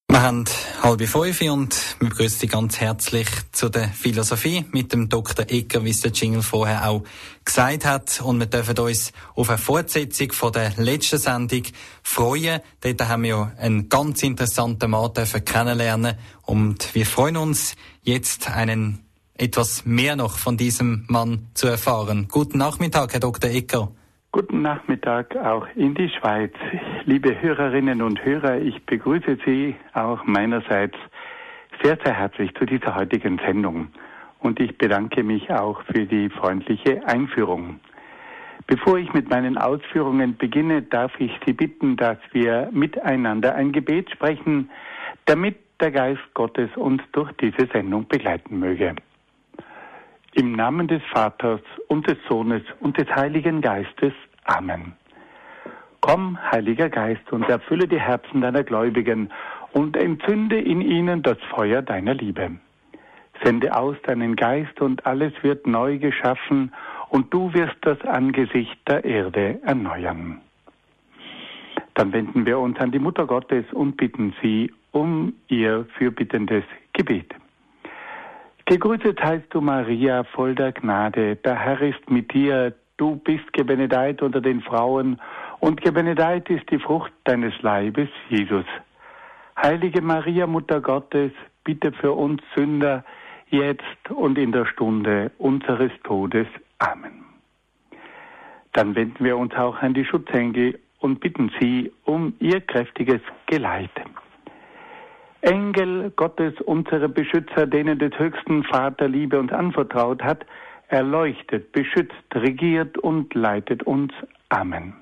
Wir haben 4:30 und wir begrüßen Sie ganz herzlich zu der Philosophie mit dem Dr. Egger, wie es der Jingle vorher auch gesagt hat. Und wir dürfen uns auf eine Fortsetzung von der letzten Sendung freuen. Dort haben wir ja einen ganz interessanten Mann kennenlernen und wir freuen uns jetzt etwas mehr noch von diesem Mann zu erfahren. Guten Nachmittag, Herr Dr. Egger. Guten Nachmittag auch in die Schweiz. Liebe Hörerinnen und Hörer, ich begrüße Sie auch meinerseits sehr, sehr herzlich zu dieser heutigen Sendung. Und ich bedanke mich auch für die freundliche Einführung. Bevor ich mit meinen Ausführungen beginne, darf ich Sie bitten, dass wir miteinander ein Gebet sprechen, damit der Geist Gottes uns durch diese Sendung begleiten möge. Im Namen des Vaters und des Sohnes und des Heiligen Geistes. Amen. Komm, Heiliger Geist, und erfülle die Herzen deiner Gläubigen und entzünde in ihnen das Feuer deiner Liebe. Sende aus deinen Geist und alles wird neu geschaffen und du wirst das Angesicht der Erde erneuern. Dann wenden wir uns an die Mutter Gottes und bitten sie um ihr fürbittendes Gebet. Gegrüßet heißt du, Maria, voll der Gnade, der Herr ist mit dir, du bist gebenedeit unter den Frauen und gebenedeit ist die Frucht deines Leibes, Jesus. Heilige Maria, Mutter Gottes, bitte für uns Sünder, jetzt und in der Stunde unseres Todes. Amen. Dann wenden wir uns auch an die Schutzengel und bitten sie um ihr kräftiges Geleit. Engel Gottes, unsere Beschützer, denen des höchsten Vater Liebe uns anvertraut hat, erleuchtet, beschützt, regiert und leitet uns. Amen.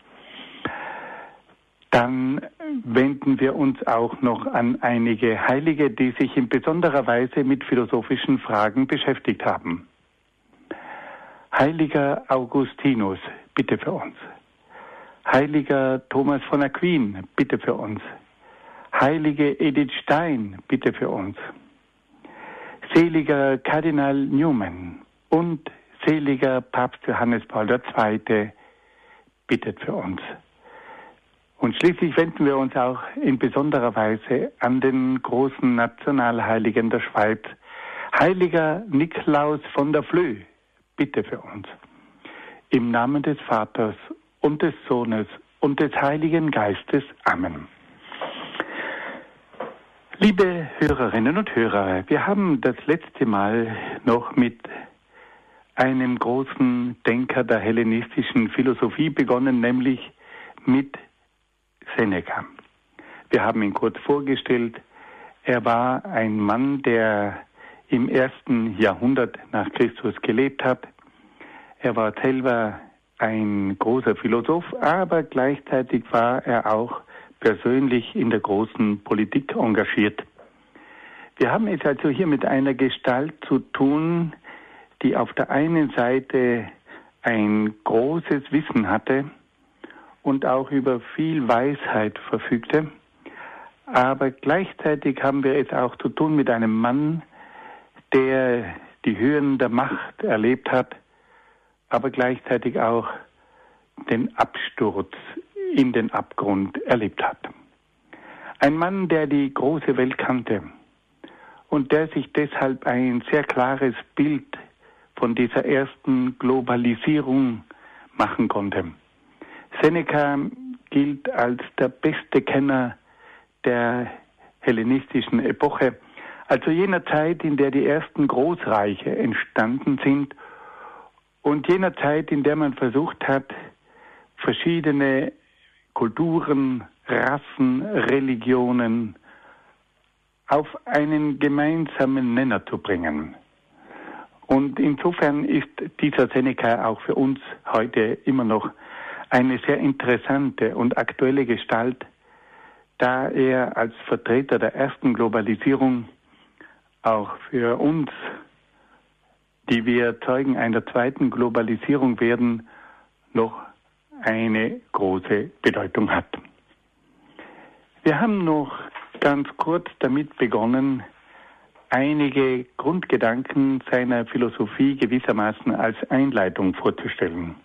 Dann wenden wir uns auch noch an einige Heilige, die sich in besonderer Weise mit philosophischen Fragen beschäftigt haben. Heiliger Augustinus, bitte für uns. Heiliger Thomas von Aquin, bitte für uns. Heilige Edith Stein, bitte für uns. Seliger Kardinal Newman und seliger Papst Johannes Paul II, bittet für uns. Und schließlich wenden wir uns auch in besonderer Weise an den großen Nationalheiligen der Schweiz, Heiliger Niklaus von der Flöh, bitte für uns. Im Namen des Vaters und des Sohnes und des Heiligen Geistes. Amen. Liebe Hörerinnen und Hörer, wir haben das letzte Mal noch mit einem großen Denker der hellenistischen Philosophie begonnen, nämlich mit Seneca. Wir haben ihn kurz vorgestellt. Er war ein Mann, der im 1. Jahrhundert nach Christus gelebt hat. Er war selber ein großer Philosoph, aber gleichzeitig war er auch persönlich in der großen Politik engagiert. Wir haben es also hier mit einer Gestalt zu tun, die auf der einen Seite ein großes Wissen hatte und auch über viel Weisheit verfügte, aber gleichzeitig haben wir es auch zu tun mit einem Mann, der die Höhen der Macht erlebt hat, aber gleichzeitig auch den Absturz in den Abgrund erlebt hat. Ein Mann, der die große Welt kannte und der sich deshalb ein sehr klares Bild von dieser ersten Globalisierung machen konnte. Seneca gilt als der beste Kenner der hellenistischen Epoche, also jener Zeit, in der die ersten Großreiche entstanden sind und jener Zeit, in der man versucht hat, verschiedene Kulturen, Rassen, Religionen auf einen gemeinsamen Nenner zu bringen. Und insofern ist dieser Seneca auch für uns heute immer noch eine sehr interessante und aktuelle Gestalt, da er als Vertreter der ersten Globalisierung auch für uns, die wir Zeugen einer zweiten Globalisierung werden, noch eine große Bedeutung hat. Wir haben noch ganz kurz damit begonnen, einige Grundgedanken seiner Philosophie gewissermaßen als Einleitung vorzustellen.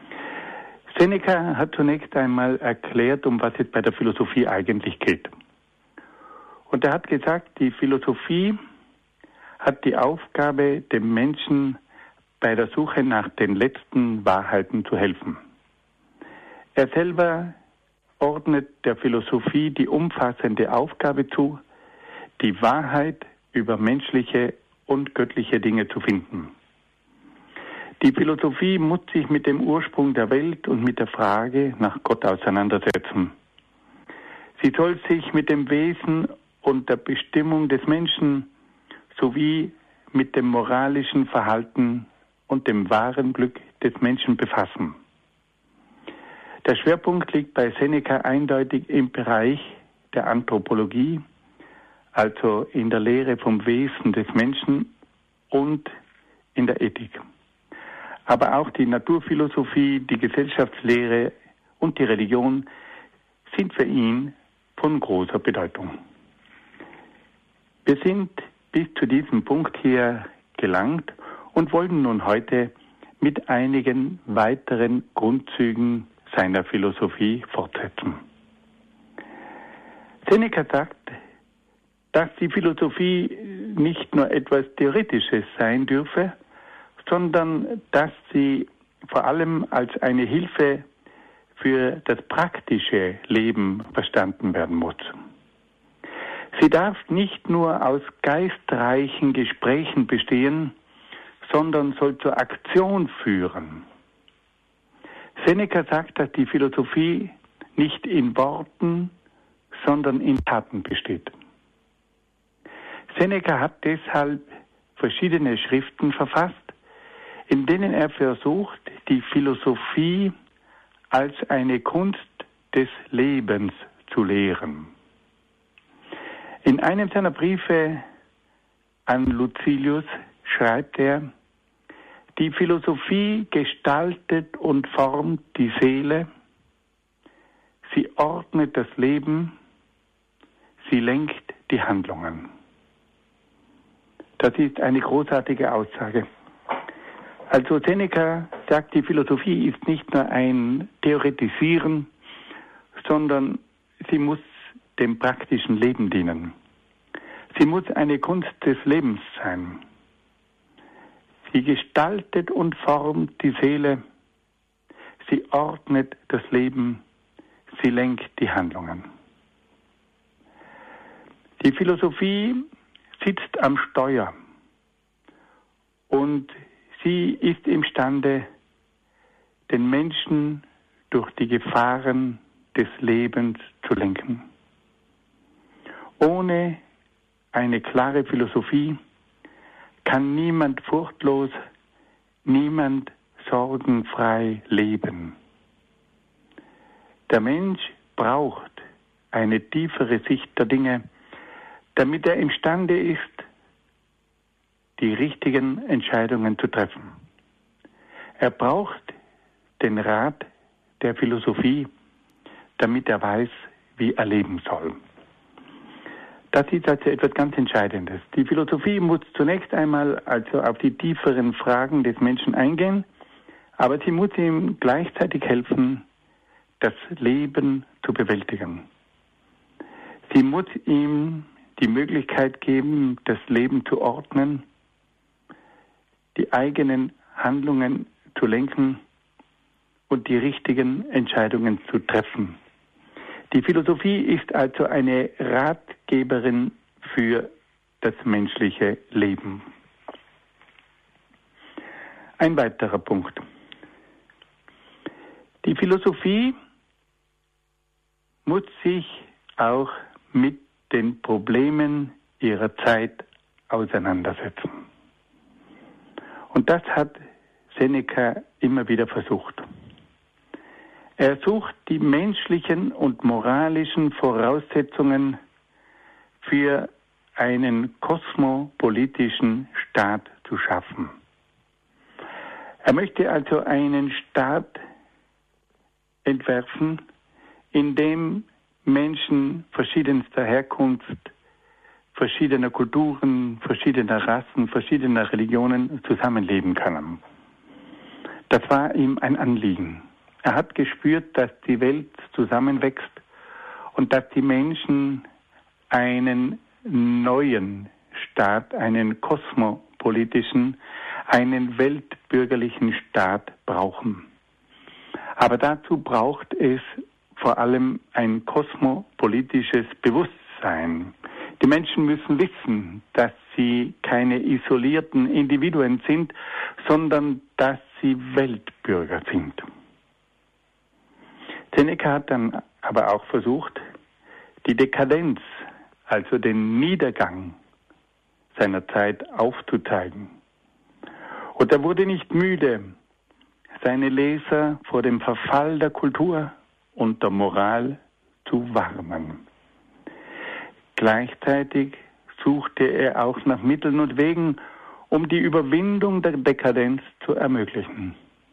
Seneca hat zunächst einmal erklärt, um was es bei der Philosophie eigentlich geht. Und er hat gesagt, die Philosophie hat die Aufgabe, dem Menschen bei der Suche nach den letzten Wahrheiten zu helfen. Er selber ordnet der Philosophie die umfassende Aufgabe zu, die Wahrheit über menschliche und göttliche Dinge zu finden. Die Philosophie muss sich mit dem Ursprung der Welt und mit der Frage nach Gott auseinandersetzen. Sie soll sich mit dem Wesen und der Bestimmung des Menschen sowie mit dem moralischen Verhalten und dem wahren Glück des Menschen befassen. Der Schwerpunkt liegt bei Seneca eindeutig im Bereich der Anthropologie, also in der Lehre vom Wesen des Menschen und in der Ethik. Aber auch die Naturphilosophie, die Gesellschaftslehre und die Religion sind für ihn von großer Bedeutung. Wir sind bis zu diesem Punkt hier gelangt und wollen nun heute mit einigen weiteren Grundzügen seiner Philosophie fortsetzen. Seneca sagt, dass die Philosophie nicht nur etwas Theoretisches sein dürfe, sondern dass sie vor allem als eine Hilfe für das praktische Leben verstanden werden muss. Sie darf nicht nur aus geistreichen Gesprächen bestehen, sondern soll zur Aktion führen. Seneca sagt, dass die Philosophie nicht in Worten, sondern in Taten besteht. Seneca hat deshalb verschiedene Schriften verfasst, in denen er versucht, die Philosophie als eine Kunst des Lebens zu lehren. In einem seiner Briefe an Lucilius schreibt er, die Philosophie gestaltet und formt die Seele, sie ordnet das Leben, sie lenkt die Handlungen. Das ist eine großartige Aussage. Also Seneca sagt, die Philosophie ist nicht nur ein Theoretisieren, sondern sie muss dem praktischen Leben dienen. Sie muss eine Kunst des Lebens sein. Sie gestaltet und formt die Seele, sie ordnet das Leben, sie lenkt die Handlungen. Die Philosophie sitzt am Steuer und sie ist imstande, den Menschen durch die Gefahren des Lebens zu lenken. Ohne eine klare Philosophie kann niemand furchtlos, niemand sorgenfrei leben. Der Mensch braucht eine tiefere Sicht der Dinge, damit er imstande ist, die richtigen Entscheidungen zu treffen. Er braucht den Rat der Philosophie, damit er weiß, wie er leben soll. Das ist also etwas ganz Entscheidendes. Die Philosophie muss zunächst einmal also auf die tieferen Fragen des Menschen eingehen, aber sie muss ihm gleichzeitig helfen, das Leben zu bewältigen. Sie muss ihm die Möglichkeit geben, das Leben zu ordnen, die eigenen Handlungen zu lenken und die richtigen Entscheidungen zu treffen. Die Philosophie ist also eine Ratgeberin für das menschliche Leben. Ein weiterer Punkt. Die Philosophie muss sich auch mit den Problemen ihrer Zeit auseinandersetzen. Und das hat Seneca immer wieder versucht. Er sucht die menschlichen und moralischen Voraussetzungen für einen kosmopolitischen Staat zu schaffen. Er möchte also einen Staat entwerfen, in dem Menschen verschiedenster Herkunft, verschiedener Kulturen, verschiedener Rassen, verschiedener Religionen zusammenleben können. Das war ihm ein Anliegen. Er hat gespürt, dass die Welt zusammenwächst und dass die Menschen einen neuen Staat, einen kosmopolitischen, einen weltbürgerlichen Staat brauchen. Aber dazu braucht es vor allem ein kosmopolitisches Bewusstsein. Die Menschen müssen wissen, dass sie keine isolierten Individuen sind, sondern dass sie Weltbürger sind. Seneca hat dann aber auch versucht, die Dekadenz, also den Niedergang seiner Zeit aufzuzeigen. Und er wurde nicht müde, seine Leser vor dem Verfall der Kultur und der Moral zu warnen. Gleichzeitig suchte er auch nach Mitteln und Wegen, um die Überwindung der Dekadenz zu ermöglichen.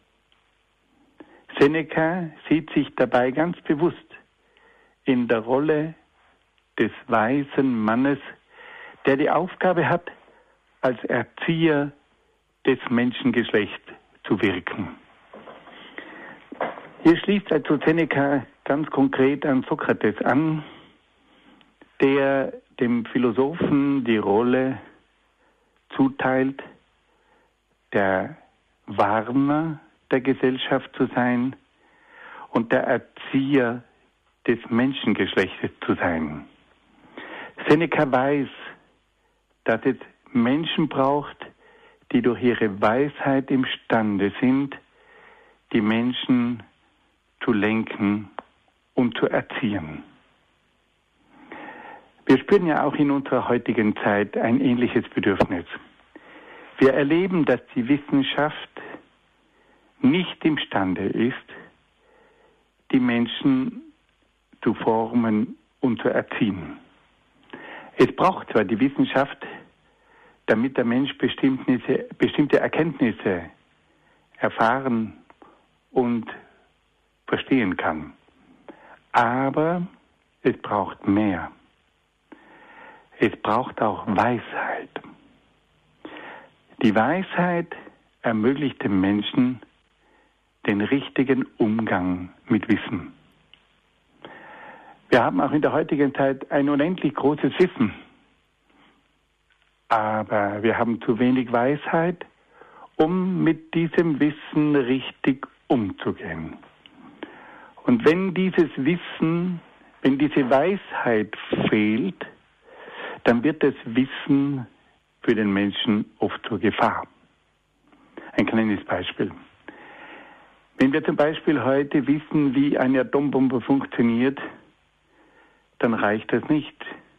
Seneca sieht sich dabei ganz bewusst in der Rolle des weisen Mannes, der die Aufgabe hat, als Erzieher des Menschengeschlechts zu wirken. Hier schließt also Seneca ganz konkret an Sokrates an, der dem Philosophen die Rolle zuteilt, der Warner der Gesellschaft zu sein und der Erzieher des Menschengeschlechtes zu sein. Seneca weiß, dass es Menschen braucht, die durch ihre Weisheit imstande sind, die Menschen zu lenken und zu erziehen. Wir spüren ja auch in unserer heutigen Zeit ein ähnliches Bedürfnis. Wir erleben, dass die Wissenschaft nicht imstande ist, die Menschen zu formen und zu erziehen. Es braucht zwar die Wissenschaft, damit der Mensch bestimmte Erkenntnisse erfahren und verstehen kann. Aber es braucht mehr. Es braucht auch Weisheit. Die Weisheit ermöglicht dem Menschen den richtigen Umgang mit Wissen. Wir haben auch in der heutigen Zeit ein unendlich großes Wissen. Aber wir haben zu wenig Weisheit, um mit diesem Wissen richtig umzugehen. Und wenn dieses Wissen, wenn diese Weisheit fehlt, dann wird das Wissen für den Menschen oft zur Gefahr. Ein kleines Beispiel. Wenn wir zum Beispiel heute wissen, wie eine Atombombe funktioniert, dann reicht das nicht.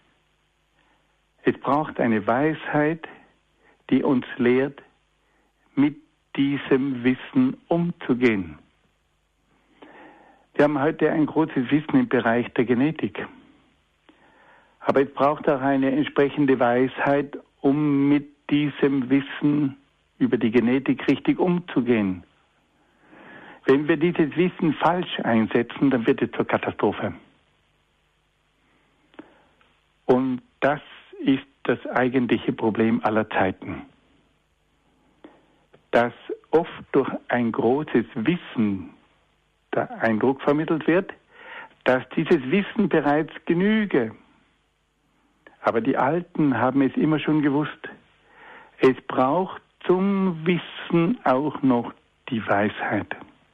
Es braucht eine Weisheit, die uns lehrt, mit diesem Wissen umzugehen. Wir haben heute ein großes Wissen im Bereich der Genetik. Aber es braucht auch eine entsprechende Weisheit, um mit diesem Wissen über die Genetik richtig umzugehen. Wenn wir dieses Wissen falsch einsetzen, dann wird es zur Katastrophe. Und das ist das eigentliche Problem aller Zeiten. Dass oft durch ein großes Wissen der Eindruck vermittelt wird, dass dieses Wissen bereits genüge. Aber die Alten haben es immer schon gewusst. Es braucht zum Wissen auch noch die Weisheit.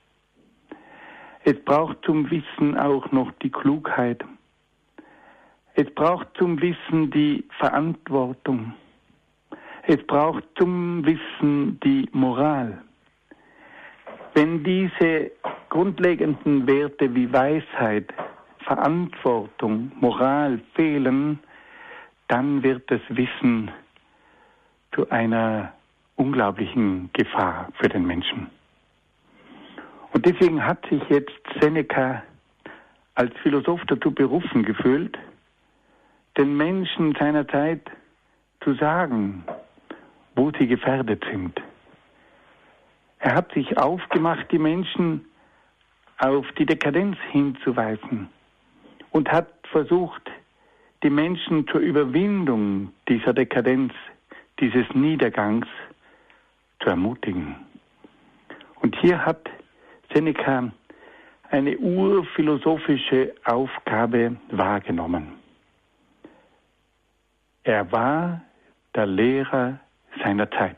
Es braucht zum Wissen auch noch die Klugheit. Es braucht zum Wissen die Verantwortung. Es braucht zum Wissen die Moral. Wenn diese grundlegenden Werte wie Weisheit, Verantwortung, Moral fehlen, dann wird das Wissen zu einer unglaublichen Gefahr für den Menschen. Und deswegen hat sich jetzt Seneca als Philosoph dazu berufen gefühlt, den Menschen seiner Zeit zu sagen, wo sie gefährdet sind. Er hat sich aufgemacht, die Menschen auf die Dekadenz hinzuweisen und hat versucht, die Menschen zur Überwindung dieser Dekadenz, dieses Niedergangs zu ermutigen. Und hier hat Seneca eine urphilosophische Aufgabe wahrgenommen. Er war der Lehrer seiner Zeit.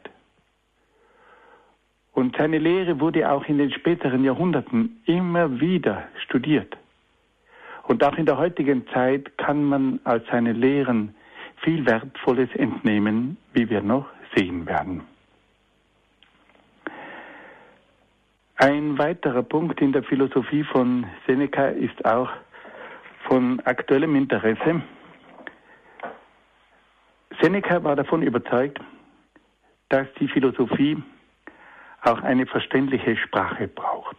Und seine Lehre wurde auch in den späteren Jahrhunderten immer wieder studiert. Und auch in der heutigen Zeit kann man aus seinen Lehren viel Wertvolles entnehmen, wie wir noch sehen werden. Ein weiterer Punkt in der Philosophie von Seneca ist auch von aktuellem Interesse. Seneca war davon überzeugt, dass die Philosophie auch eine verständliche Sprache braucht.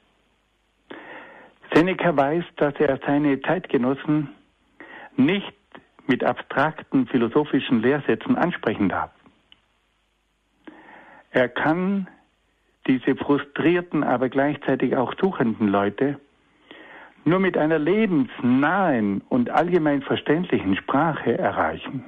Seneca weiß, dass er seine Zeitgenossen nicht mit abstrakten philosophischen Lehrsätzen ansprechen darf. Er kann diese frustrierten, aber gleichzeitig auch suchenden Leute nur mit einer lebensnahen und allgemein verständlichen Sprache erreichen.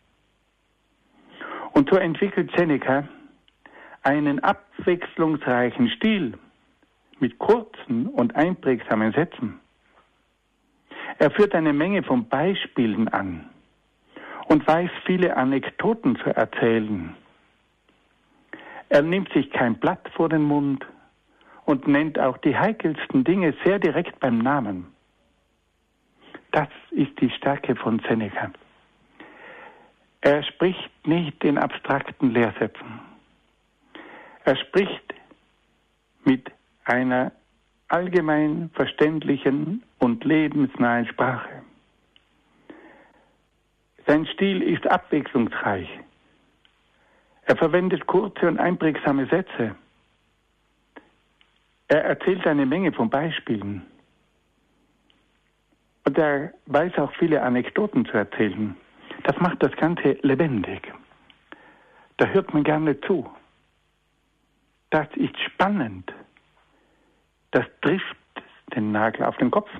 Und so entwickelt Seneca einen abwechslungsreichen Stil mit kurzen und einprägsamen Sätzen. Er führt eine Menge von Beispielen an und weiß viele Anekdoten zu erzählen. Er nimmt sich kein Blatt vor den Mund und nennt auch die heikelsten Dinge sehr direkt beim Namen. Das ist die Stärke von Seneca. Er spricht nicht in abstrakten Lehrsätzen. Er spricht mit einer allgemein verständlichen und lebensnahen Sprache. Sein Stil ist abwechslungsreich. Er verwendet kurze und einprägsame Sätze. Er erzählt eine Menge von Beispielen. Und er weiß auch viele Anekdoten zu erzählen. Das macht das Ganze lebendig. Da hört man gerne zu. Das ist spannend. Das trifft den Nagel auf den Kopf.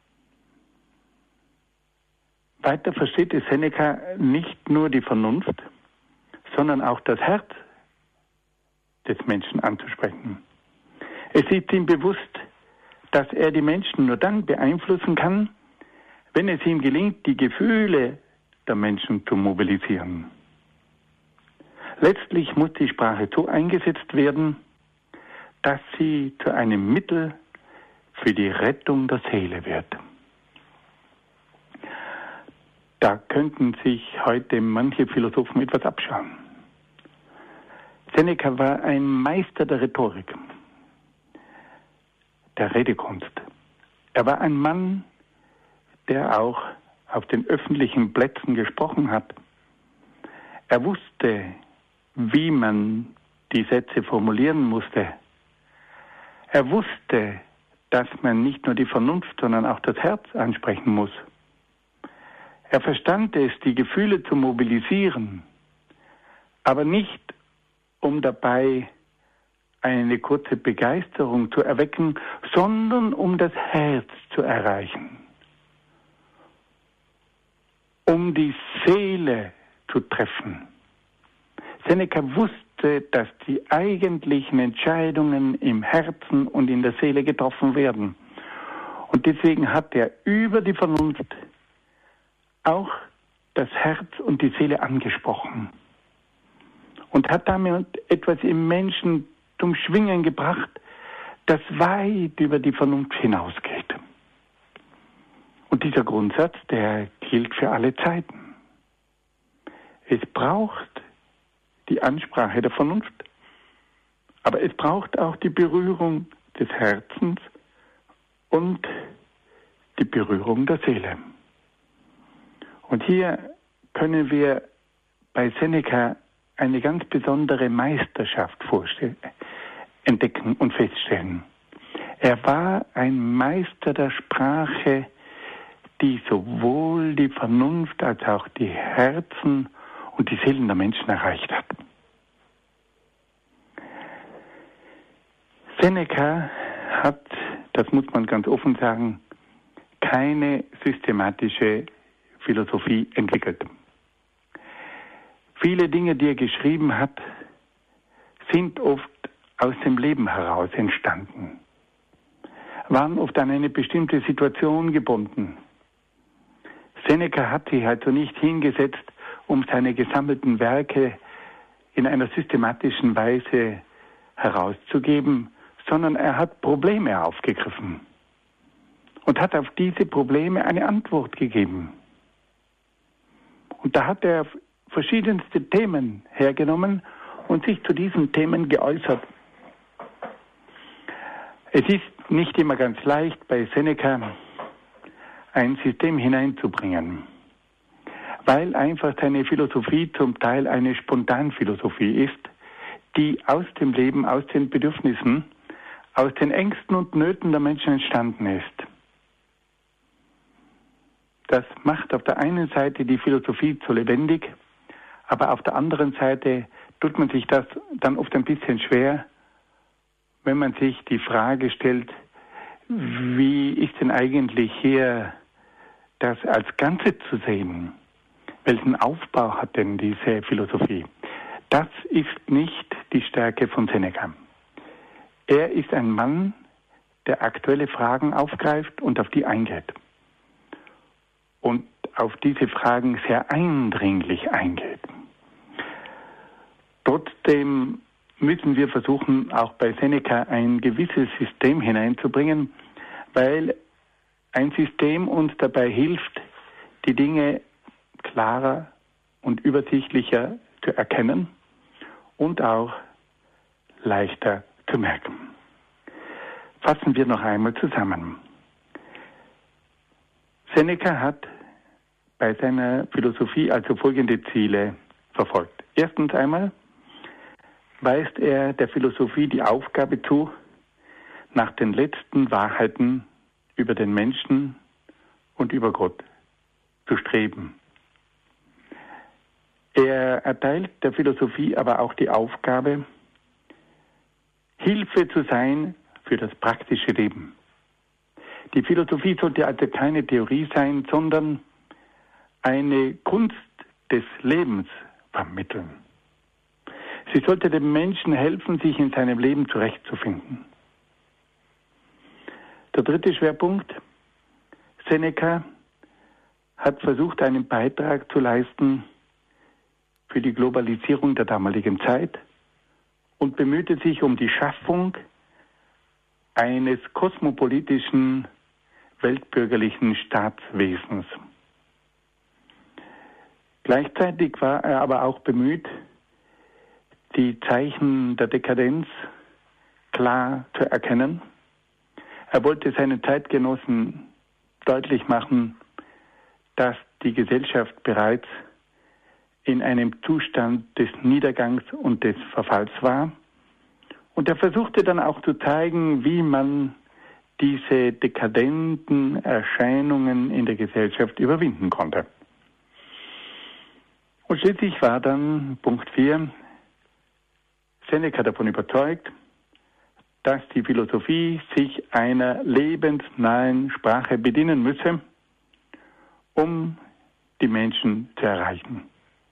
Weiter versteht es Seneca nicht nur die Vernunft, sondern auch das Herz des Menschen anzusprechen. Es ist ihm bewusst, dass er die Menschen nur dann beeinflussen kann, wenn es ihm gelingt, die Gefühle der Menschen zu mobilisieren. Letztlich muss die Sprache so eingesetzt werden, dass sie zu einem Mittel für die Rettung der Seele wird. Da könnten sich heute manche Philosophen etwas abschauen. Seneca war ein Meister der Rhetorik, der Redekunst. Er war ein Mann, der auch auf den öffentlichen Plätzen gesprochen hat. Er wusste, wie man die Sätze formulieren musste. Er wusste, dass man nicht nur die Vernunft, sondern auch das Herz ansprechen muss. Er verstand es, die Gefühle zu mobilisieren, aber nicht, um dabei eine kurze Begeisterung zu erwecken, sondern um das Herz zu erreichen, um die Seele zu treffen. Seneca wusste, dass die eigentlichen Entscheidungen im Herzen und in der Seele getroffen werden. Und deswegen hat er über die Vernunft auch das Herz und die Seele angesprochen und hat damit etwas im Menschen zum Schwingen gebracht, das weit über die Vernunft hinausgeht. Und dieser Grundsatz, der gilt für alle Zeiten. Es braucht die Ansprache der Vernunft, aber es braucht auch die Berührung des Herzens und die Berührung der Seele. Und hier können wir bei Seneca eine ganz besondere Meisterschaft entdecken und feststellen. Er war ein Meister der Sprache, die sowohl die Vernunft als auch die Herzen und die Seelen der Menschen erreicht hat. Seneca hat, das muss man ganz offen sagen, keine systematische Philosophie entwickelt. Viele Dinge, die er geschrieben hat, sind oft aus dem Leben heraus entstanden, waren oft an eine bestimmte Situation gebunden. Seneca hat sich also nicht hingesetzt um seine gesammelten Werke in einer systematischen Weise herauszugeben, sondern er hat Probleme aufgegriffen und hat auf diese Probleme eine Antwort gegeben. Und da hat er verschiedenste Themen hergenommen und sich zu diesen Themen geäußert. Es ist nicht immer ganz leicht, bei Seneca ein System hineinzubringen, weil einfach seine Philosophie zum Teil eine Spontanphilosophie ist, die aus dem Leben, aus den Bedürfnissen, aus den Ängsten und Nöten der Menschen entstanden ist. Das macht auf der einen Seite die Philosophie zu lebendig, aber auf der anderen Seite tut man sich das dann oft ein bisschen schwer, wenn man sich die Frage stellt, wie ist denn eigentlich hier das als Ganze zu sehen? Welchen Aufbau hat denn diese Philosophie? Das ist nicht die Stärke von Seneca. Er ist ein Mann, der aktuelle Fragen aufgreift und auf die eingeht. Und auf diese Fragen sehr eindringlich eingeht. Trotzdem müssen wir versuchen, auch bei Seneca ein gewisses System hineinzubringen, weil ein System uns dabei hilft, die Dinge klarer und übersichtlicher zu erkennen und auch leichter zu merken. Fassen wir noch einmal zusammen. Seneca hat bei seiner Philosophie also folgende Ziele verfolgt. Erstens einmal weist er der Philosophie die Aufgabe zu, nach den letzten Wahrheiten über den Menschen und über Gott zu streben. Er erteilt der Philosophie aber auch die Aufgabe, Hilfe zu sein für das praktische Leben. Die Philosophie sollte also keine Theorie sein, sondern eine Kunst des Lebens vermitteln. Sie sollte dem Menschen helfen, sich in seinem Leben zurechtzufinden. Der dritte Schwerpunkt. Seneca hat versucht, einen Beitrag zu leisten für die Globalisierung der damaligen Zeit und bemühte sich um die Schaffung eines kosmopolitischen, weltbürgerlichen Staatswesens. Gleichzeitig war er aber auch bemüht, die Zeichen der Dekadenz klar zu erkennen. Er wollte seinen Zeitgenossen deutlich machen, dass die Gesellschaft bereits in einem Zustand des Niedergangs und des Verfalls war. Und er versuchte dann auch zu zeigen, wie man diese dekadenten Erscheinungen in der Gesellschaft überwinden konnte. Und schließlich war dann Punkt 4, Seneca davon überzeugt, dass die Philosophie sich einer lebensnahen Sprache bedienen müsse, um die Menschen zu erreichen.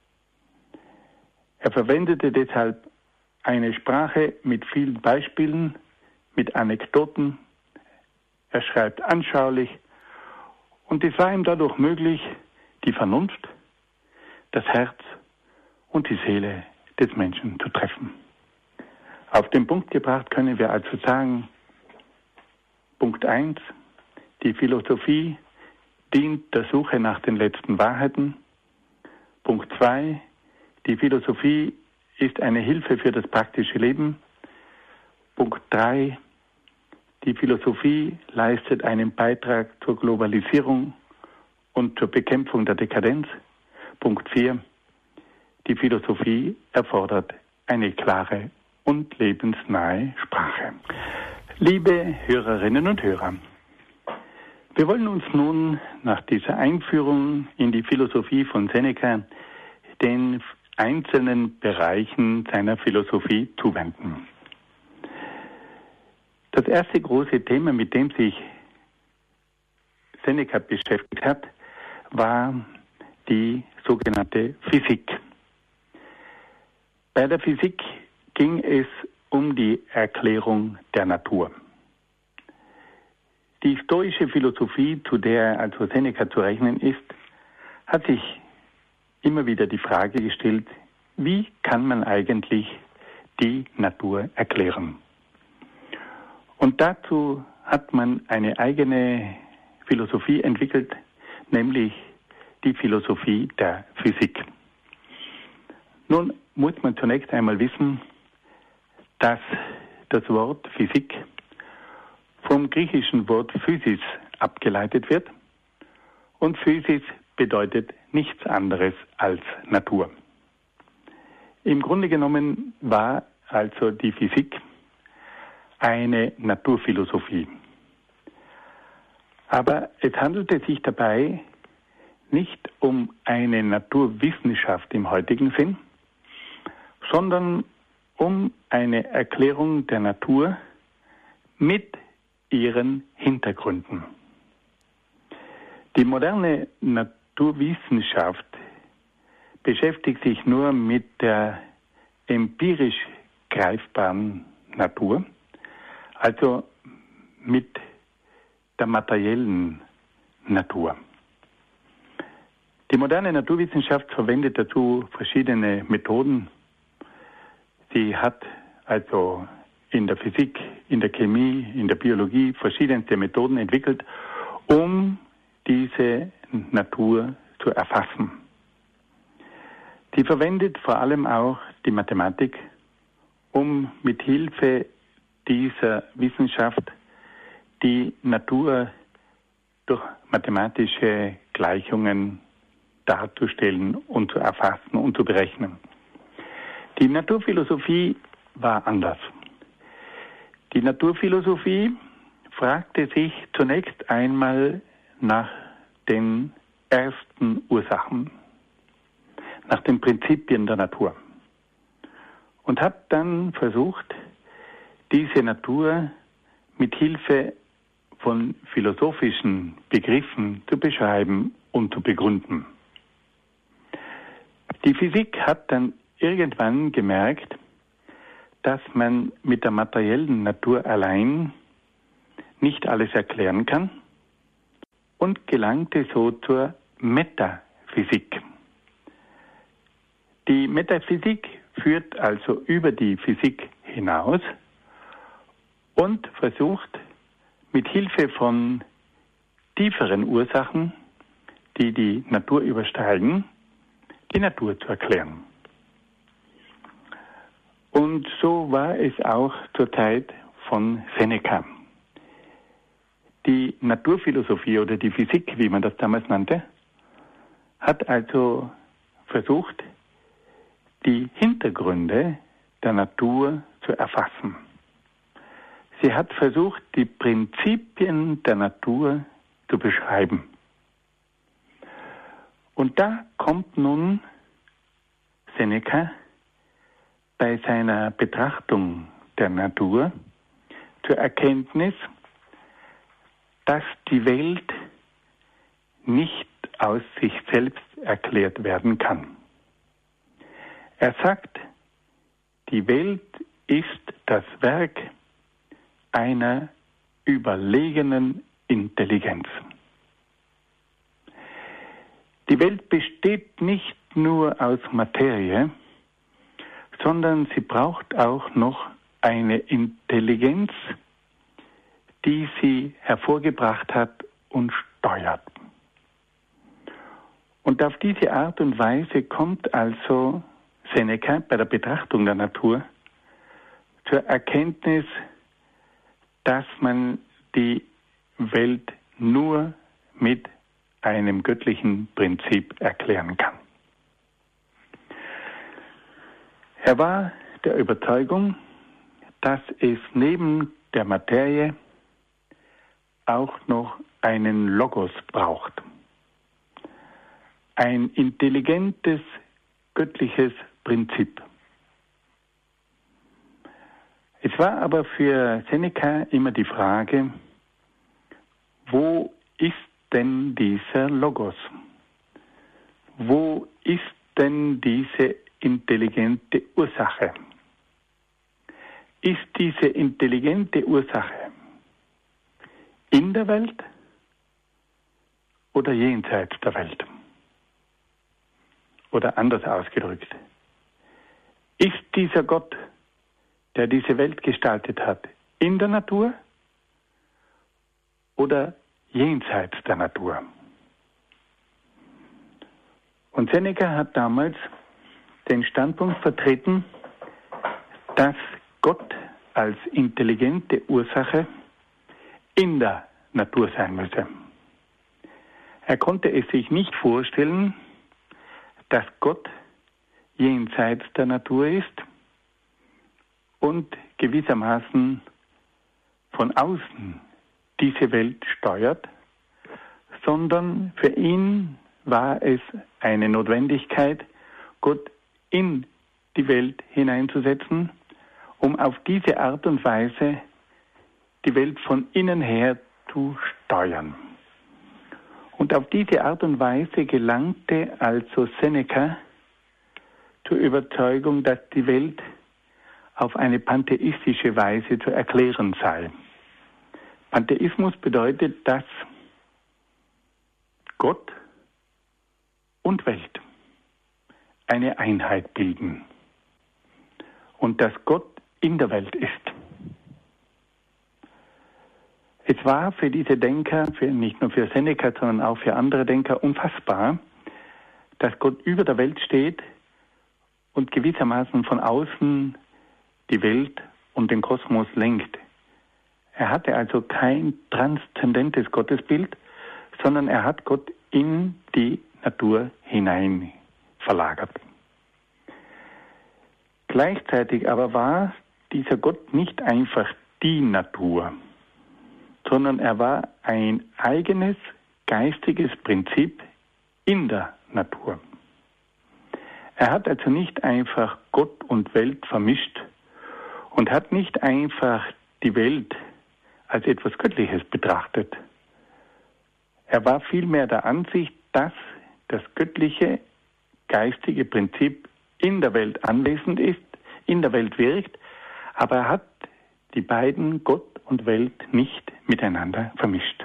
Er verwendete deshalb eine Sprache mit vielen Beispielen, mit Anekdoten. Er schreibt anschaulich und es war ihm dadurch möglich, die Vernunft, das Herz und die Seele des Menschen zu treffen. Auf den Punkt gebracht können wir also sagen, Punkt 1, die Philosophie dient der Suche nach den letzten Wahrheiten. Punkt 2, die Philosophie ist eine Hilfe für das praktische Leben. Punkt 3, die Philosophie leistet einen Beitrag zur Globalisierung und zur Bekämpfung der Dekadenz. Punkt 4, die Philosophie erfordert eine klare und lebensnahe Sprache. Liebe Hörerinnen und Hörer, wir wollen uns nun nach dieser Einführung in die Philosophie von Seneca den einzelnen Bereichen seiner Philosophie zuwenden. Das erste große Thema, mit dem sich Seneca beschäftigt hat, war die sogenannte Physik. Bei der Physik ging es um die Erklärung der Natur. Die stoische Philosophie, zu der also Seneca zu rechnen ist, hat sich immer wieder die Frage gestellt, wie kann man eigentlich die Natur erklären? Und dazu hat man eine eigene Philosophie entwickelt, nämlich die Philosophie der Physik. Nun muss man zunächst einmal wissen, dass das Wort Physik vom griechischen Wort Physis abgeleitet wird. Und Physis bedeutet nichts anderes als Natur. Im Grunde genommen war also die Physik eine Naturphilosophie. Aber es handelte sich dabei nicht um eine Naturwissenschaft im heutigen Sinn, sondern um eine Erklärung der Natur mit ihren Hintergründen. Die moderne Naturwissenschaft beschäftigt sich nur mit der empirisch greifbaren Natur, also mit der materiellen Natur. Die moderne Naturwissenschaft verwendet dazu verschiedene Methoden. Sie hat also in der Physik, in der Chemie, in der Biologie verschiedenste Methoden entwickelt, um diese Natur zu erfassen. Sie verwendet vor allem auch die Mathematik, um mit Hilfe dieser Wissenschaft die Natur durch mathematische Gleichungen darzustellen und zu erfassen und zu berechnen. Die Naturphilosophie war anders. Die Naturphilosophie fragte sich zunächst einmal nach den ersten Ursachen, nach den Prinzipien der Natur und hat dann versucht, diese Natur mit Hilfe von philosophischen Begriffen zu beschreiben und zu begründen. Die Physik hat dann irgendwann gemerkt, dass man mit der materiellen Natur allein nicht alles erklären kann und gelangte so zur Metaphysik. Die Metaphysik führt also über die Physik hinaus und versucht mit Hilfe von tieferen Ursachen, die die Natur übersteigen, die Natur zu erklären. Und so war es auch zur Zeit von Seneca. Die Naturphilosophie oder die Physik, wie man das damals nannte, hat also versucht, die Hintergründe der Natur zu erfassen. Sie hat versucht, die Prinzipien der Natur zu beschreiben. Und da kommt nun Seneca bei seiner Betrachtung der Natur zur Erkenntnis, dass die Welt nicht aus sich selbst erklärt werden kann. Er sagt, die Welt ist das Werk einer überlegenen Intelligenz. Die Welt besteht nicht nur aus Materie, sondern sie braucht auch noch eine Intelligenz, die sie hervorgebracht hat und steuert. Und auf diese Art und Weise kommt also Seneca bei der Betrachtung der Natur zur Erkenntnis, dass man die Welt nur mit einem göttlichen Prinzip erklären kann. Er war der Überzeugung, dass es neben der Materie auch noch einen Logos braucht. Ein intelligentes, göttliches Prinzip. Es war aber für Seneca immer die Frage, wo ist denn dieser Logos? Wo ist denn diese intelligente Ursache? Ist diese intelligente Ursache in der Welt oder jenseits der Welt? Oder anders ausgedrückt, ist dieser Gott, der diese Welt gestaltet hat, in der Natur oder jenseits der Natur? Und Seneca hat damals den Standpunkt vertreten, dass Gott als intelligente Ursache in der Natur sein müsse. Er konnte es sich nicht vorstellen, dass Gott jenseits der Natur ist und gewissermaßen von außen diese Welt steuert, sondern für ihn war es eine Notwendigkeit, Gott in die Welt hineinzusetzen, um auf diese Art und Weise die Welt von innen her zu steuern. Und auf diese Art und Weise gelangte also Seneca zur Überzeugung, dass die Welt auf eine pantheistische Weise zu erklären sei. Pantheismus bedeutet, dass Gott und Welt eine Einheit bilden und dass Gott in der Welt ist. Es war für diese Denker, nicht nur für Seneca, sondern auch für andere Denker unfassbar, dass Gott über der Welt steht und gewissermaßen von außen die Welt und den Kosmos lenkt. Er hatte also kein transzendentes Gottesbild, sondern er hat Gott in die Natur hinein verlagert. Gleichzeitig aber war dieser Gott nicht einfach die Natur, sondern er war ein eigenes geistiges Prinzip in der Natur. Er hat also nicht einfach Gott und Welt vermischt und hat nicht einfach die Welt als etwas Göttliches betrachtet. Er war vielmehr der Ansicht, dass das göttliche geistige Prinzip in der Welt anwesend ist, in der Welt wirkt, aber er hat die beiden, Gott und Welt, nicht miteinander vermischt.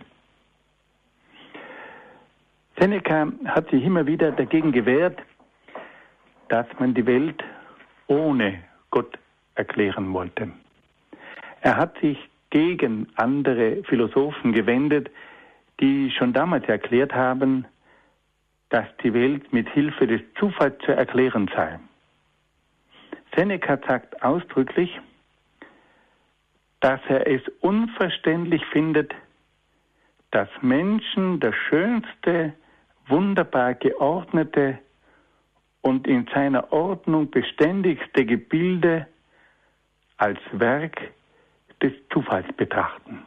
Seneca hat sich immer wieder dagegen gewehrt, dass man die Welt ohne Gott erklären wollte. Er hat sich gegen andere Philosophen gewendet, die schon damals erklärt haben, dass die Welt mit Hilfe des Zufalls zu erklären sei. Seneca sagt ausdrücklich, dass er es unverständlich findet, dass Menschen das schönste, wunderbar geordnete und in seiner Ordnung beständigste Gebilde als Werk des Zufalls betrachten.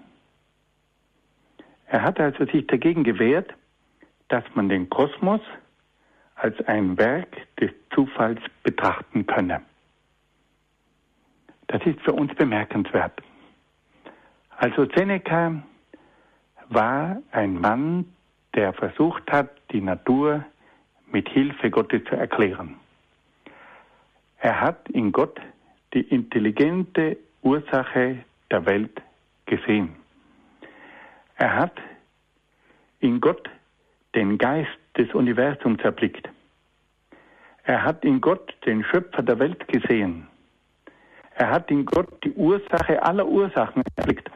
Er hat also sich dagegen gewehrt, dass man den Kosmos als ein Werk des Zufalls betrachten könne. Das ist für uns bemerkenswert. Also Seneca war ein Mann, der versucht hat, die Natur mit Hilfe Gottes zu erklären. Er hat in Gott die intelligente Ursache der Welt gesehen. Er hat in Gott den Geist des Universums erblickt. Er hat in Gott den Schöpfer der Welt gesehen. Er hat in Gott die Ursache aller Ursachen erblickt.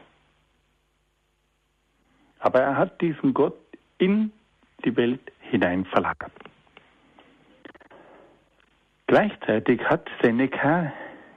Aber er hat diesen Gott in die Welt hinein verlagert. Gleichzeitig hat Seneca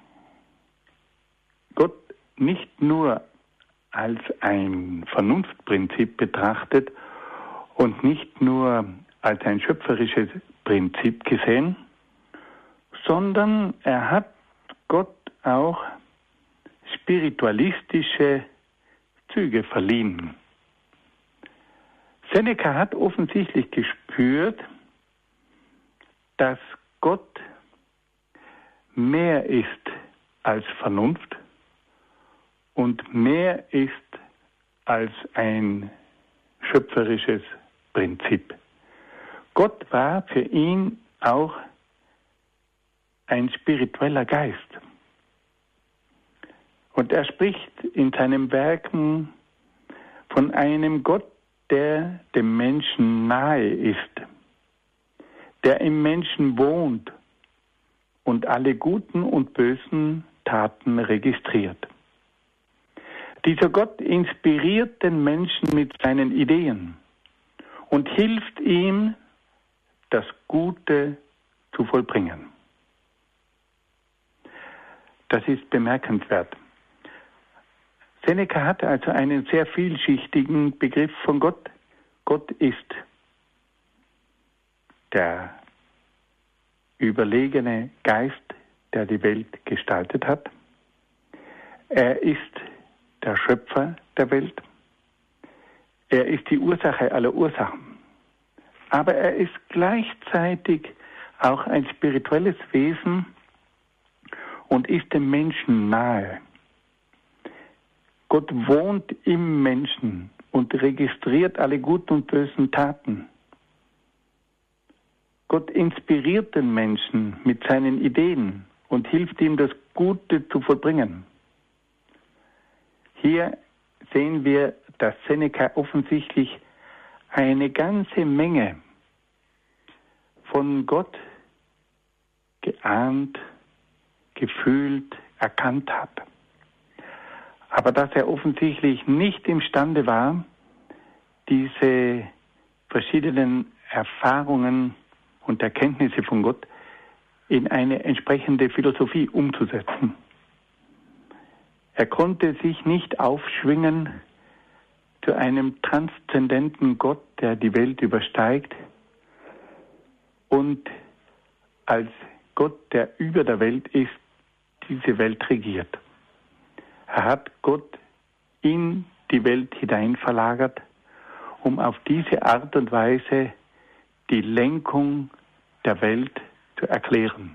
Gott nicht nur als ein Vernunftprinzip betrachtet und nicht nur als ein schöpferisches Prinzip gesehen, sondern er hat Gott auch spiritualistische Züge verliehen. Seneca hat offensichtlich gespürt, dass Gott mehr ist als Vernunft und mehr ist als ein schöpferisches Prinzip. Gott war für ihn auch ein spiritueller Geist. Und er spricht in seinen Werken von einem Gott, der dem Menschen nahe ist, der im Menschen wohnt und alle guten und bösen Taten registriert. Dieser Gott inspiriert den Menschen mit seinen Ideen und hilft ihm, das Gute zu vollbringen. Das ist bemerkenswert. Seneca hatte also einen sehr vielschichtigen Begriff von Gott. Gott ist der überlegene Geist, der die Welt gestaltet hat. Er ist der Schöpfer der Welt. Er ist die Ursache aller Ursachen. Aber er ist gleichzeitig auch ein spirituelles Wesen und ist dem Menschen nahe. Gott wohnt im Menschen und registriert alle guten und bösen Taten. Gott inspiriert den Menschen mit seinen Ideen und hilft ihm, das Gute zu vollbringen. Hier sehen wir, dass Seneca offensichtlich eine ganze Menge von Gott geahnt, gefühlt, erkannt hat. Aber dass er offensichtlich nicht imstande war, diese verschiedenen Erfahrungen und Erkenntnisse von Gott in eine entsprechende Philosophie umzusetzen. Er konnte sich nicht aufschwingen zu einem transzendenten Gott, der die Welt übersteigt und als Gott, der über der Welt ist, diese Welt regiert. Er hat Gott in die Welt hinein verlagert, um auf diese Art und Weise die Lenkung der Welt zu erklären.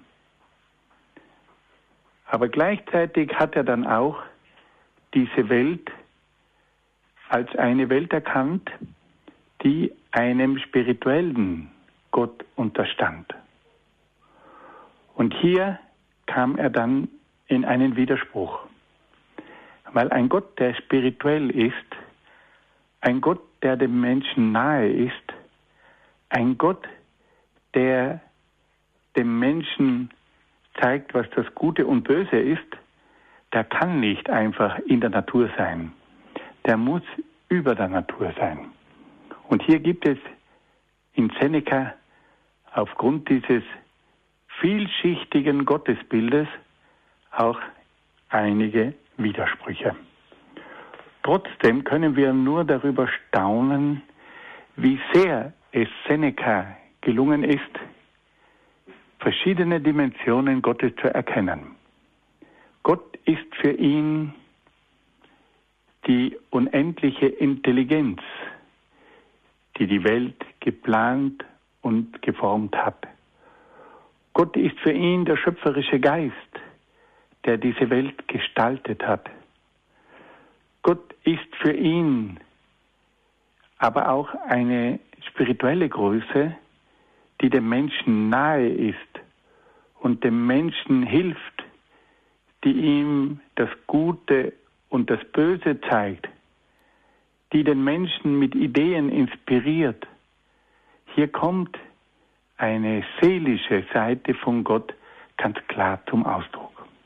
Aber gleichzeitig hat er dann auch diese Welt als eine Welt erkannt, die einem spirituellen Gott unterstand. Und hier kam er dann in einen Widerspruch. Weil ein Gott, der spirituell ist, ein Gott, der dem Menschen nahe ist, ein Gott, der dem Menschen zeigt, was das Gute und Böse ist, der kann nicht einfach in der Natur sein. Der muss über der Natur sein. Und hier gibt es in Seneca aufgrund dieses vielschichtigen Gottesbildes auch einige Widersprüche. Trotzdem können wir nur darüber staunen, wie sehr es Seneca gelungen ist, verschiedene Dimensionen Gottes zu erkennen. Gott ist für ihn die unendliche Intelligenz, die die Welt geplant und geformt hat. Gott ist für ihn der schöpferische Geist, der diese Welt gestaltet hat. Gott ist für ihn aber auch eine spirituelle Größe, die dem Menschen nahe ist und dem Menschen hilft, die ihm das Gute und das Böse zeigt, die den Menschen mit Ideen inspiriert. Hier kommt eine seelische Seite von Gott ganz klar zum Ausdruck.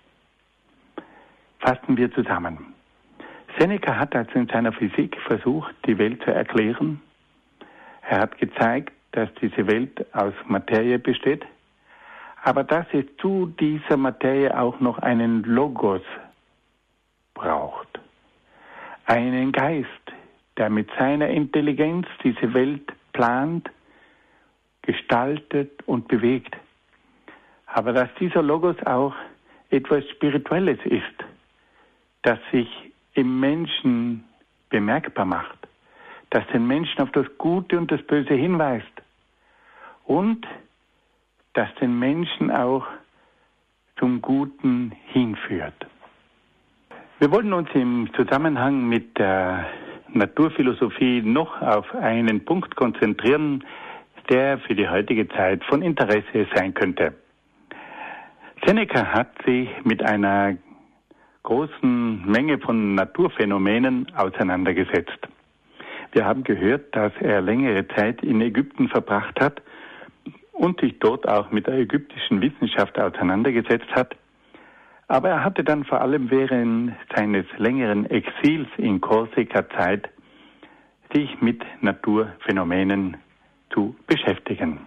Fassen wir zusammen. Seneca hat also in seiner Physik versucht, die Welt zu erklären. Er hat gezeigt, dass diese Welt aus Materie besteht, aber dass es zu dieser Materie auch noch einen Logos braucht. Einen Geist, der mit seiner Intelligenz diese Welt plant, gestaltet und bewegt. Aber dass dieser Logos auch etwas Spirituelles ist, das sich im Menschen bemerkbar macht, das den Menschen auf das Gute und das Böse hinweist und das den Menschen auch zum Guten hinführt. Wir wollen uns im Zusammenhang mit der Naturphilosophie noch auf einen Punkt konzentrieren, der für die heutige Zeit von Interesse sein könnte. Seneca hat sich mit einer großen Menge von Naturphänomenen auseinandergesetzt. Wir haben gehört, dass er längere Zeit in Ägypten verbracht hat und sich dort auch mit der ägyptischen Wissenschaft auseinandergesetzt hat. Aber er hatte dann vor allem während seines längeren Exils in Korsika Zeit, sich mit Naturphänomenen zu beschäftigen.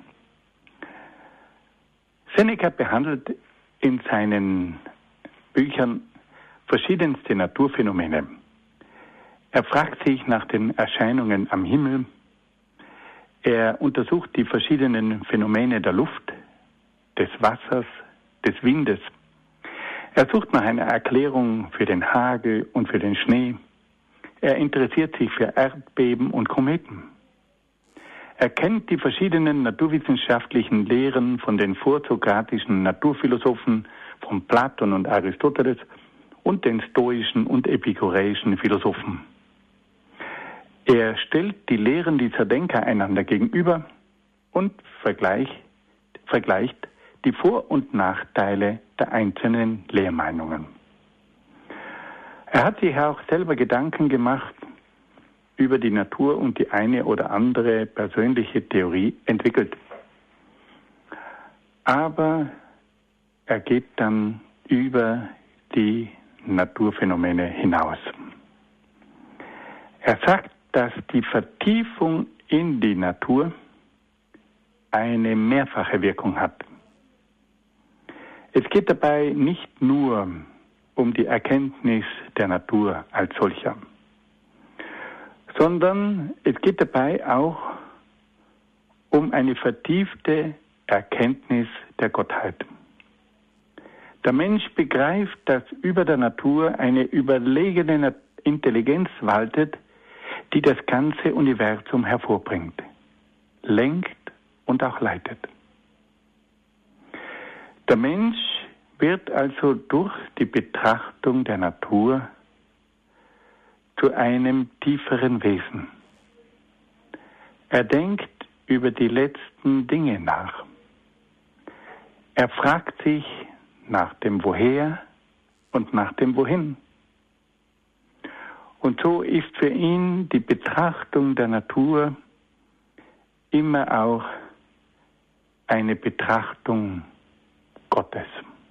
Seneca behandelt in seinen Büchern verschiedenste Naturphänomene. Er fragt sich nach den Erscheinungen am Himmel. Er untersucht die verschiedenen Phänomene der Luft, des Wassers, des Windes. Er sucht nach einer Erklärung für den Hagel und für den Schnee. Er interessiert sich für Erdbeben und Kometen. Er kennt die verschiedenen naturwissenschaftlichen Lehren von den vorsokratischen Naturphilosophen, von Platon und Aristoteles und den stoischen und epikureischen Philosophen. Er stellt die Lehren dieser Denker einander gegenüber und vergleicht die Vor- und Nachteile der einzelnen Lehrmeinungen. Er hat sich auch selber Gedanken gemacht über die Natur und die eine oder andere persönliche Theorie entwickelt. Aber er geht dann über die Naturphänomene hinaus. Er sagt, dass die Vertiefung in die Natur eine mehrfache Wirkung hat. Es geht dabei nicht nur um die Erkenntnis der Natur als solcher, sondern es geht dabei auch um eine vertiefte Erkenntnis der Gottheit. Der Mensch begreift, dass über der Natur eine überlegene Intelligenz waltet, die das ganze Universum hervorbringt, lenkt und auch leitet. Der Mensch wird also durch die Betrachtung der Natur zu einem tieferen Wesen. Er denkt über die letzten Dinge nach. Er fragt sich nach dem Woher und nach dem Wohin. Und so ist für ihn die Betrachtung der Natur immer auch eine Betrachtung Gottes.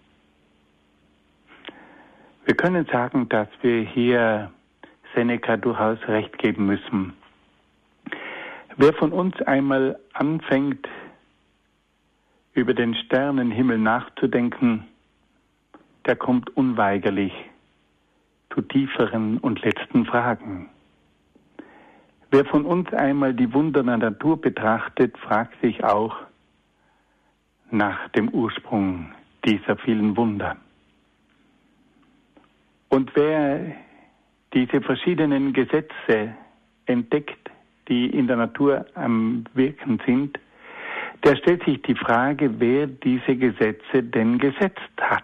Wir können sagen, dass wir hier Seneca durchaus recht geben müssen. Wer von uns einmal anfängt, über den Sternenhimmel nachzudenken, der kommt unweigerlich zu tieferen und letzten Fragen. Wer von uns einmal die Wunder der Natur betrachtet, fragt sich auch nach dem Ursprung dieser vielen Wunder. Und wer diese verschiedenen Gesetze entdeckt, die in der Natur am Wirken sind, der stellt sich die Frage, wer diese Gesetze denn gesetzt hat.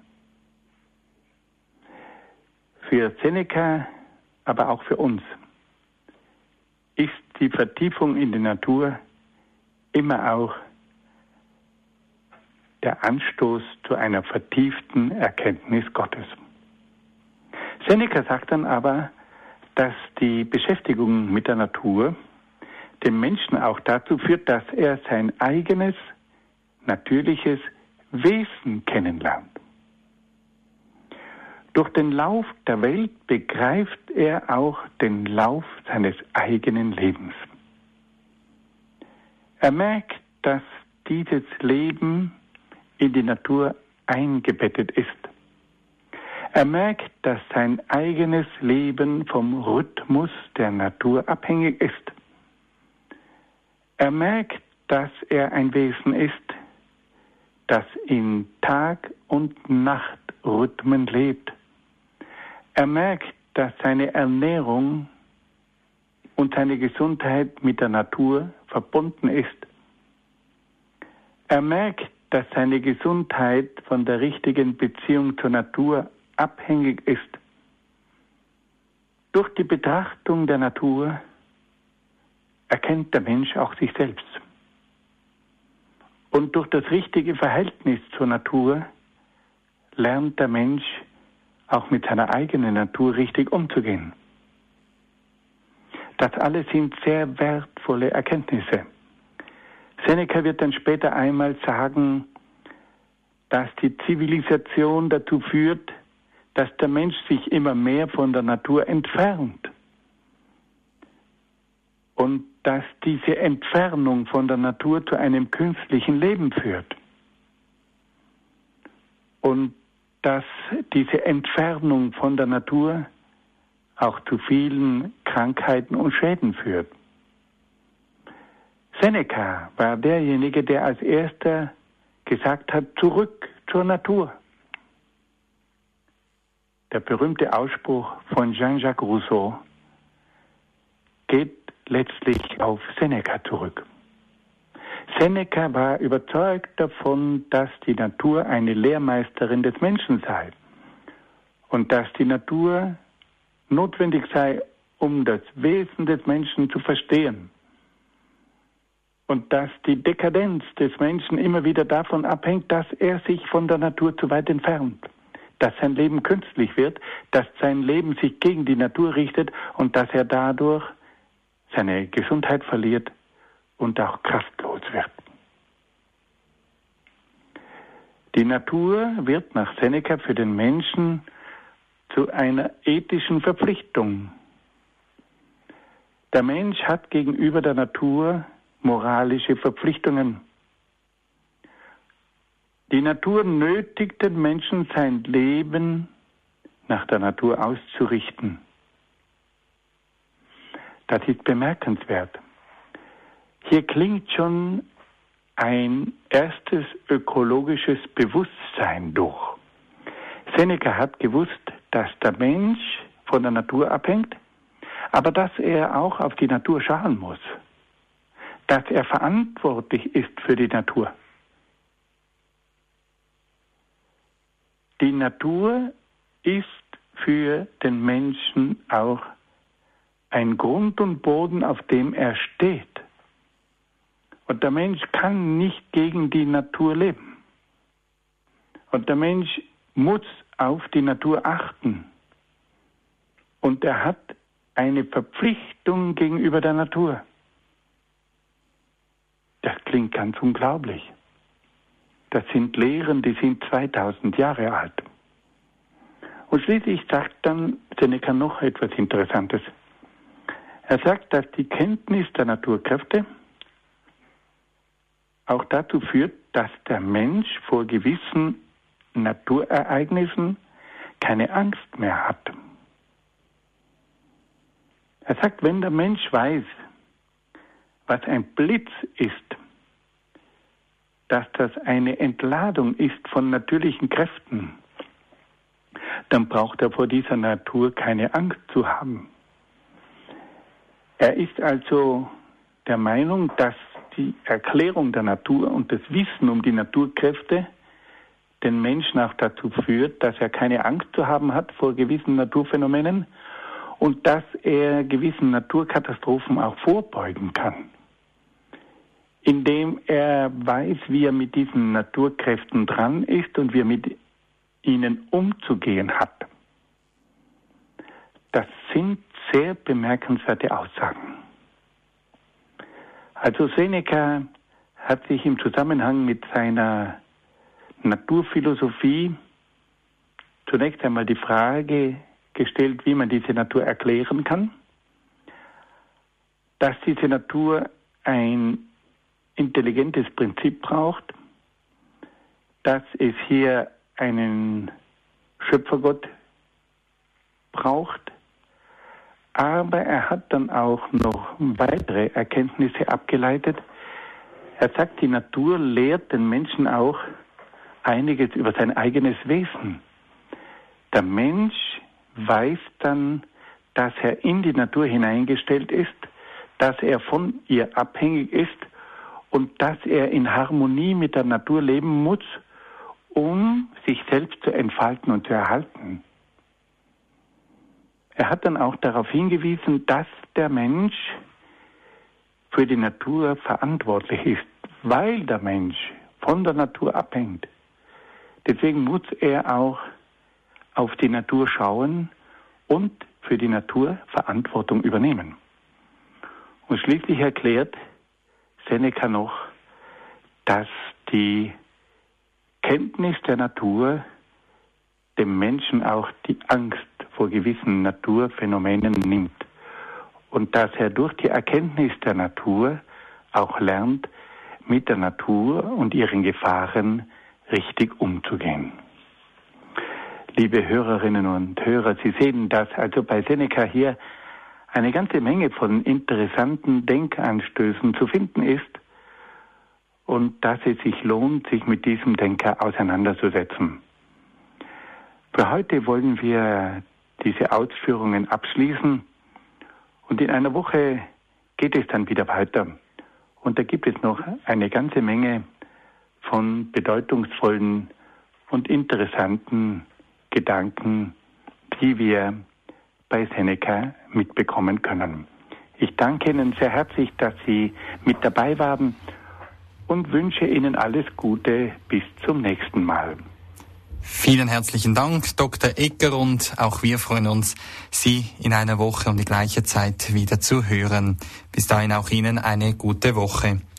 Für Seneca, aber auch für uns, ist die Vertiefung in die Natur immer auch der Anstoß zu einer vertieften Erkenntnis Gottes. Seneca sagt dann aber, dass die Beschäftigung mit der Natur den Menschen auch dazu führt, dass er sein eigenes, natürliches Wesen kennenlernt. Durch den Lauf der Welt begreift er auch den Lauf seines eigenen Lebens. Er merkt, dass dieses Leben in die Natur eingebettet ist. Er merkt, dass sein eigenes Leben vom Rhythmus der Natur abhängig ist. Er merkt, dass er ein Wesen ist, das in Tag- und Nachtrhythmen lebt. Er merkt, dass seine Ernährung und seine Gesundheit mit der Natur verbunden ist. Er merkt, dass seine Gesundheit von der richtigen Beziehung zur Natur abhängig ist. Durch die Betrachtung der Natur erkennt der Mensch auch sich selbst. Und durch das richtige Verhältnis zur Natur lernt der Mensch auch mit seiner eigenen Natur richtig umzugehen. Das alles sind sehr wertvolle Erkenntnisse. Seneca wird dann später einmal sagen, dass die Zivilisation dazu führt, dass der Mensch sich immer mehr von der Natur entfernt. Und dass diese Entfernung von der Natur zu einem künstlichen Leben führt. Und dass diese Entfernung von der Natur auch zu vielen Krankheiten und Schäden führt. Seneca war derjenige, der als erster gesagt hat, zurück zur Natur. Der berühmte Ausspruch von Jean-Jacques Rousseau geht letztlich auf Seneca zurück. Seneca war überzeugt davon, dass die Natur eine Lehrmeisterin des Menschen sei und dass die Natur notwendig sei, um das Wesen des Menschen zu verstehen. Und dass die Dekadenz des Menschen immer wieder davon abhängt, dass er sich von der Natur zu weit entfernt, dass sein Leben künstlich wird, dass sein Leben sich gegen die Natur richtet und dass er dadurch seine Gesundheit verliert und auch kraftlos wird. Die Natur wird nach Seneca für den Menschen zu einer ethischen Verpflichtung. Der Mensch hat gegenüber der Natur moralische Verpflichtungen. Die Natur nötigt den Menschen, sein Leben nach der Natur auszurichten. Das ist bemerkenswert. Hier klingt schon ein erstes ökologisches Bewusstsein durch. Seneca hat gewusst, dass der Mensch von der Natur abhängt, aber dass er auch auf die Natur schauen muss, dass er verantwortlich ist für die Natur. Die Natur ist für den Menschen auch ein Grund und Boden, auf dem er steht. Und der Mensch kann nicht gegen die Natur leben. Und der Mensch muss auf die Natur achten. Und er hat eine Verpflichtung gegenüber der Natur. Das klingt ganz unglaublich. Das sind Lehren, die sind 2000 Jahre alt. Und schließlich sagt dann Seneca noch etwas Interessantes. Er sagt, dass die Kenntnis der Naturkräfte auch dazu führt, dass der Mensch vor gewissen Naturereignissen keine Angst mehr hat. Er sagt, wenn der Mensch weiß, was ein Blitz ist, dass das eine Entladung ist von natürlichen Kräften, dann braucht er vor dieser Natur keine Angst zu haben. Er ist also der Meinung, dass die Erklärung der Natur und das Wissen um die Naturkräfte den Menschen auch dazu führt, dass er keine Angst zu haben hat vor gewissen Naturphänomenen und dass er gewissen Naturkatastrophen auch vorbeugen kann, indem er weiß, wie er mit diesen Naturkräften dran ist und wie er mit ihnen umzugehen hat. Das sind sehr bemerkenswerte Aussagen. Also Seneca hat sich im Zusammenhang mit seiner Naturphilosophie zunächst einmal die Frage gestellt, wie man diese Natur erklären kann, dass diese Natur ein intelligentes Prinzip braucht, dass es hier einen Schöpfergott braucht, aber er hat dann auch noch weitere Erkenntnisse abgeleitet. Er sagt, die Natur lehrt den Menschen auch einiges über sein eigenes Wesen. Der Mensch weiß dann, dass er in die Natur hineingestellt ist, dass er von ihr abhängig ist und dass er in Harmonie mit der Natur leben muss, um sich selbst zu entfalten und zu erhalten. Er hat dann auch darauf hingewiesen, dass der Mensch für die Natur verantwortlich ist, weil der Mensch von der Natur abhängt. Deswegen muss er auch auf die Natur schauen und für die Natur Verantwortung übernehmen. Und schließlich erklärt Seneca noch, dass die Kenntnis der Natur dem Menschen auch die Angst vor gewissen Naturphänomenen nimmt und dass er durch die Erkenntnis der Natur auch lernt, mit der Natur und ihren Gefahren richtig umzugehen. Liebe Hörerinnen und Hörer, Sie sehen, dass also bei Seneca hier eine ganze Menge von interessanten Denkanstößen zu finden ist und dass es sich lohnt, sich mit diesem Denker auseinanderzusetzen. Für heute wollen wir diese Ausführungen abschließen und in einer Woche geht es dann wieder weiter. Und da gibt es noch eine ganze Menge von bedeutungsvollen und interessanten Gedanken, die wir bei Seneca mitbekommen können. Ich danke Ihnen sehr herzlich, dass Sie mit dabei waren und wünsche Ihnen alles Gute bis zum nächsten Mal. Vielen herzlichen Dank, Dr. Egger, und auch wir freuen uns, Sie in einer Woche um die gleiche Zeit wieder zu hören. Bis dahin auch Ihnen eine gute Woche.